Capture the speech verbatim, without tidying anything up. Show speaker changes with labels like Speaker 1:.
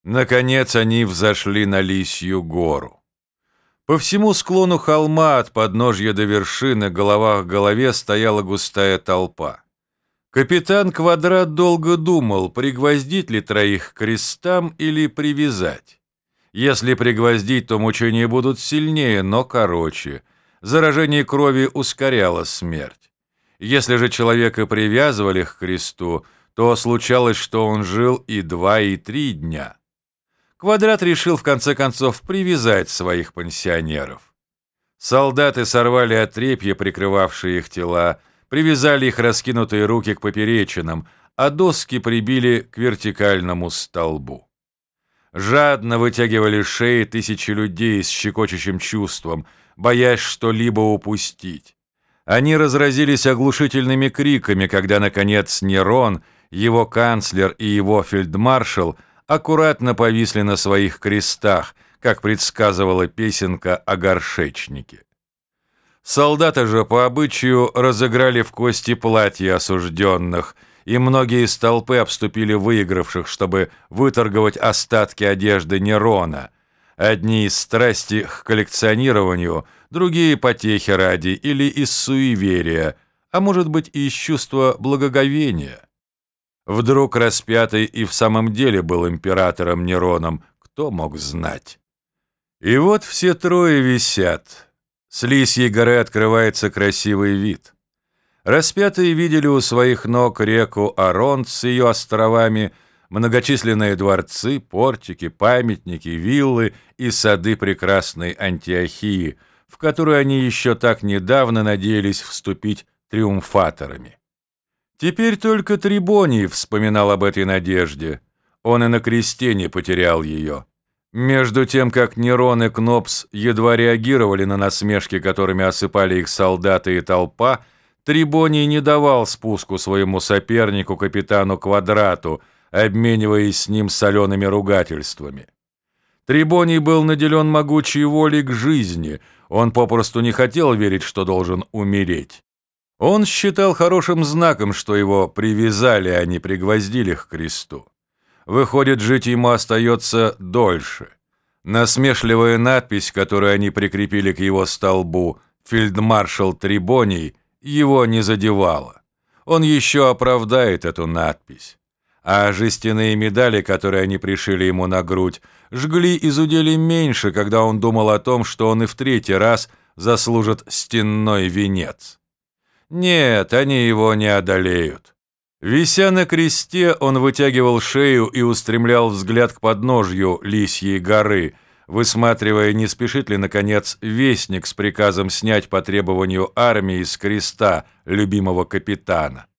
Speaker 1: Наконец они взошли на Лисью гору. По всему склону холма от подножья до вершины, голова к голове, стояла густая толпа. Капитан Квадрат долго думал, пригвоздить ли троих к крестам или привязать. Если пригвоздить, то мучения будут сильнее, но короче. Заражение крови ускоряло смерть. Если же человека привязывали к кресту, то случалось, что он жил и два, и три дня. Квадрат решил в конце концов привязать своих пансионеров. Солдаты сорвали отрепья, прикрывавшие их тела, привязали их раскинутые руки к поперечинам, а доски прибили к вертикальному столбу. Жадно вытягивали шеи тысячи людей с щекочущим чувством, боясь что-либо упустить. Они разразились оглушительными криками, когда, наконец, Нерон, его канцлер и его фельдмаршал аккуратно повисли на своих крестах, как предсказывала песенка о горшечнике. Солдаты же по обычаю разыграли в кости платья осужденных, и многие из толпы обступили выигравших, чтобы выторговать остатки одежды Нерона. Одни из страсти к коллекционированию, другие потехи ради или из суеверия, а может быть и из чувства благоговения. Вдруг распятый и в самом деле был императором Нероном, кто мог знать? И вот все трое висят. С Лисьей горы открывается красивый вид. Распятые видели у своих ног реку Аронт с ее островами, многочисленные дворцы, портики, памятники, виллы и сады прекрасной Антиохии, в которую они еще так недавно надеялись вступить триумфаторами. Теперь только Трибоний вспоминал об этой надежде. Он и на кресте не потерял ее. Между тем, как Нерон и Кнопс едва реагировали на насмешки, которыми осыпали их солдаты и толпа, Трибоний не давал спуску своему сопернику, капитану Квадрату, обмениваясь с ним солеными ругательствами. Трибоний был наделен могучей волей к жизни, он попросту не хотел верить, что должен умереть. Он считал хорошим знаком, что его привязали, а не пригвоздили к кресту. Выходит, жить ему остается дольше. Насмешливая надпись, которую они прикрепили к его столбу, «Фельдмаршал Трибоний», его не задевала. Он еще оправдает эту надпись. А жестяные медали, которые они пришили ему на грудь, жгли и зудели меньше, когда он думал о том, что он и в третий раз заслужит стенной венец. Нет, они его не одолеют. Вися на кресте, он вытягивал шею и устремлял взгляд к подножью Лисьей горы, высматривая, не спешит ли, наконец, вестник с приказом снять по требованию армии с креста любимого капитана.